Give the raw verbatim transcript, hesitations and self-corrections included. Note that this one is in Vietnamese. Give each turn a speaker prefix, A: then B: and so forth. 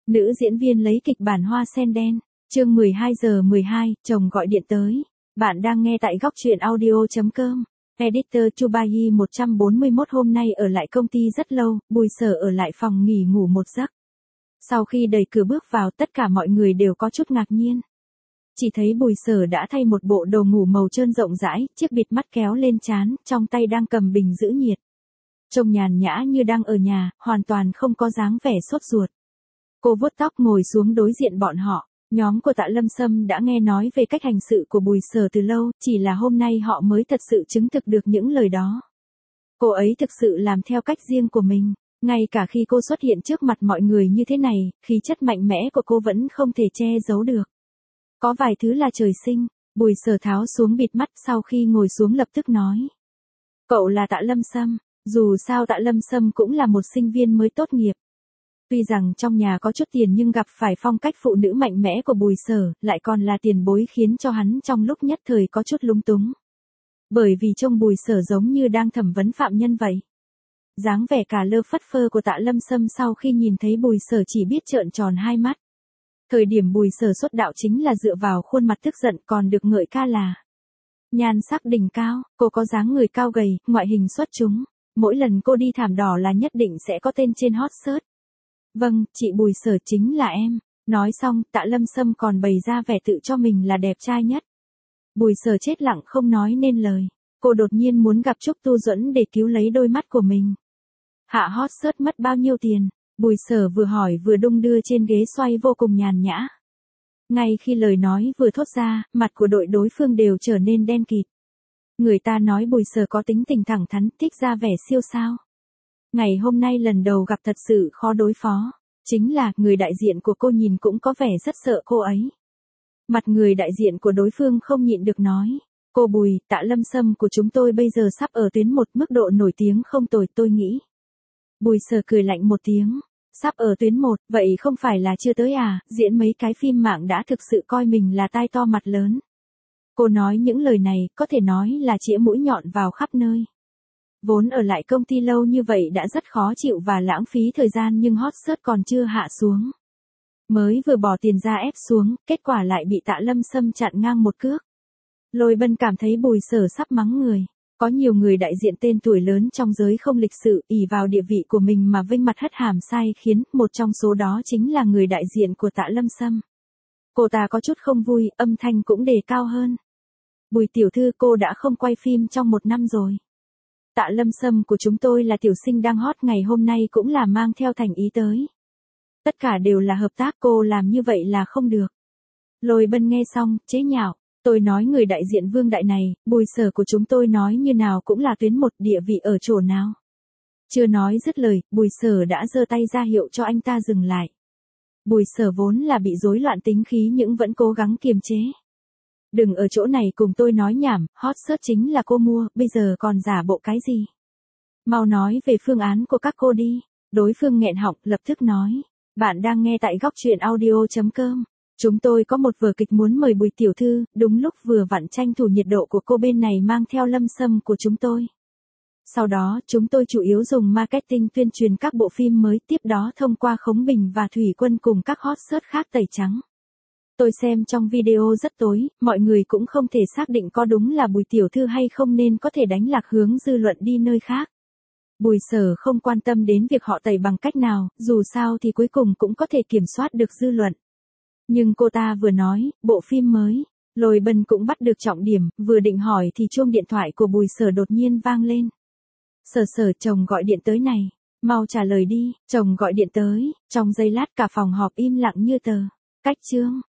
A: Nữ diễn viên lấy kịch bản Hoa sen đen, chương mười hai giờ mười hai, chồng gọi điện tới. Bạn đang nghe tại góc truyện audio chấm com. Editor Chubayi một trăm bốn mươi mốt hôm nay ở lại công ty rất lâu, Bùi Sở ở lại phòng nghỉ ngủ một giấc. Sau khi đẩy cửa bước vào, tất cả mọi người đều có chút ngạc nhiên. Chỉ thấy Bùi Sở đã thay một bộ đồ ngủ màu trơn rộng rãi, chiếc bịt mắt kéo lên trán, trong tay đang cầm bình giữ nhiệt. Trông nhàn nhã như đang ở nhà, hoàn toàn không có dáng vẻ sốt ruột. Cô vuốt tóc ngồi xuống đối diện bọn họ. Nhóm của Tạ Lâm Sâm đã nghe nói về cách hành sự của Bùi Sở từ lâu, chỉ là hôm nay họ mới thật sự chứng thực được những lời đó. Cô ấy thực sự làm theo cách riêng của mình, ngay cả khi cô xuất hiện trước mặt mọi người như thế này, khí chất mạnh mẽ của cô vẫn không thể che giấu được. Có vài thứ là trời sinh. Bùi Sở tháo xuống bịt mắt sau khi ngồi xuống lập tức nói. Cậu là Tạ Lâm Sâm, dù sao Tạ Lâm Sâm cũng là một sinh viên mới tốt nghiệp. Tuy rằng trong nhà có chút tiền nhưng gặp phải phong cách phụ nữ mạnh mẽ của Bùi Sở, lại còn là tiền bối khiến cho hắn trong lúc nhất thời có chút lúng túng. Bởi vì trông Bùi Sở giống như đang thẩm vấn phạm nhân vậy. Dáng vẻ cả lơ phất phơ của Tạ Lâm Sâm sau khi nhìn thấy Bùi Sở chỉ biết trợn tròn hai mắt. Thời điểm Bùi Sở xuất đạo chính là dựa vào khuôn mặt tức giận còn được ngợi ca là nhan sắc đỉnh cao, cô có dáng người cao gầy, ngoại hình xuất chúng. Mỗi lần cô đi thảm đỏ là nhất định sẽ có tên trên hot search. Vâng, chị Bùi Sở chính là em. Nói xong, Tạ Lâm Sâm còn bày ra vẻ tự cho mình là đẹp trai nhất. Bùi Sở chết lặng không nói nên lời. Cô đột nhiên muốn gặp Trúc Tu Duẫn để cứu lấy đôi mắt của mình. Hạ hot search mất bao nhiêu tiền? Bùi Sở vừa hỏi vừa đung đưa trên ghế xoay vô cùng nhàn nhã. Ngay khi lời nói vừa thốt ra, mặt của đội đối phương đều trở nên đen kịt. Người ta nói Bùi Sở có tính tình thẳng thắn, thích ra vẻ siêu sao. Ngày hôm nay lần đầu gặp thật sự khó đối phó. Chính là, người đại diện của cô nhìn cũng có vẻ rất sợ cô ấy. Mặt người đại diện của đối phương không nhịn được nói. Cô Bùi, Tạ Lâm Sâm của chúng tôi bây giờ sắp ở tuyến một, mức độ nổi tiếng không tồi tôi nghĩ. Bùi Sở cười lạnh một tiếng. Sắp ở tuyến một, vậy không phải là chưa tới à, diễn mấy cái phim mạng đã thực sự coi mình là tai to mặt lớn. Cô nói những lời này, có thể nói là chĩa mũi nhọn vào khắp nơi. Vốn ở lại công ty lâu như vậy đã rất khó chịu và lãng phí thời gian nhưng hot search còn chưa hạ xuống. Mới vừa bỏ tiền ra ép xuống, kết quả lại bị Tạ Lâm Sâm chặn ngang một cước. Lôi Bân cảm thấy Bùi Sở sắp mắng người. Có nhiều người đại diện tên tuổi lớn trong giới không lịch sự, ỷ vào địa vị của mình mà vênh mặt hất hàm sai khiến, một trong số đó chính là người đại diện của Tạ Lâm Sâm. Cô ta có chút không vui, âm thanh cũng đề cao hơn. Bùi tiểu thư, cô đã không quay phim trong một năm rồi. Tạ Lâm Sâm của chúng tôi là tiểu sinh đang hot, ngày hôm nay cũng là mang theo thành ý tới. Tất cả đều là hợp tác, cô làm như vậy là không được. Lôi Bân nghe xong, chế nhạo. Tôi nói người đại diện Vương Đại này, Bùi Sở của chúng tôi nói như nào cũng là tuyến một, địa vị ở chỗ nào. Chưa nói dứt lời, Bùi Sở đã giơ tay ra hiệu cho anh ta dừng lại. Bùi Sở vốn là bị rối loạn tính khí nhưng vẫn cố gắng kiềm chế. Đừng ở chỗ này cùng tôi nói nhảm, hot search chính là cô mua, bây giờ còn giả bộ cái gì? Mau nói về phương án của các cô đi. Đối phương nghẹn họng, lập tức nói. Bạn đang nghe tại góc truyện audio chấm com. Chúng tôi có một vở kịch muốn mời Bùi tiểu thư, đúng lúc vừa vặn tranh thủ nhiệt độ của cô bên này mang theo Lâm Sâm của chúng tôi. Sau đó, chúng tôi chủ yếu dùng marketing tuyên truyền các bộ phim mới, tiếp đó thông qua Khống Bình và Thủy Quân cùng các hot search khác tẩy trắng. Tôi xem trong video rất tối, mọi người cũng không thể xác định có đúng là Bùi tiểu thư hay không nên có thể đánh lạc hướng dư luận đi nơi khác. Bùi Sở không quan tâm đến việc họ tẩy bằng cách nào, dù sao thì cuối cùng cũng có thể kiểm soát được dư luận. Nhưng cô ta vừa nói, bộ phim mới, Lôi Bân cũng bắt được trọng điểm, vừa định hỏi thì chuông điện thoại của Bùi Sở đột nhiên vang lên. Sở Sở, chồng gọi điện tới này, mau trả lời đi, chồng gọi điện tới. Trong giây lát cả phòng họp im lặng như tờ. Cách chương.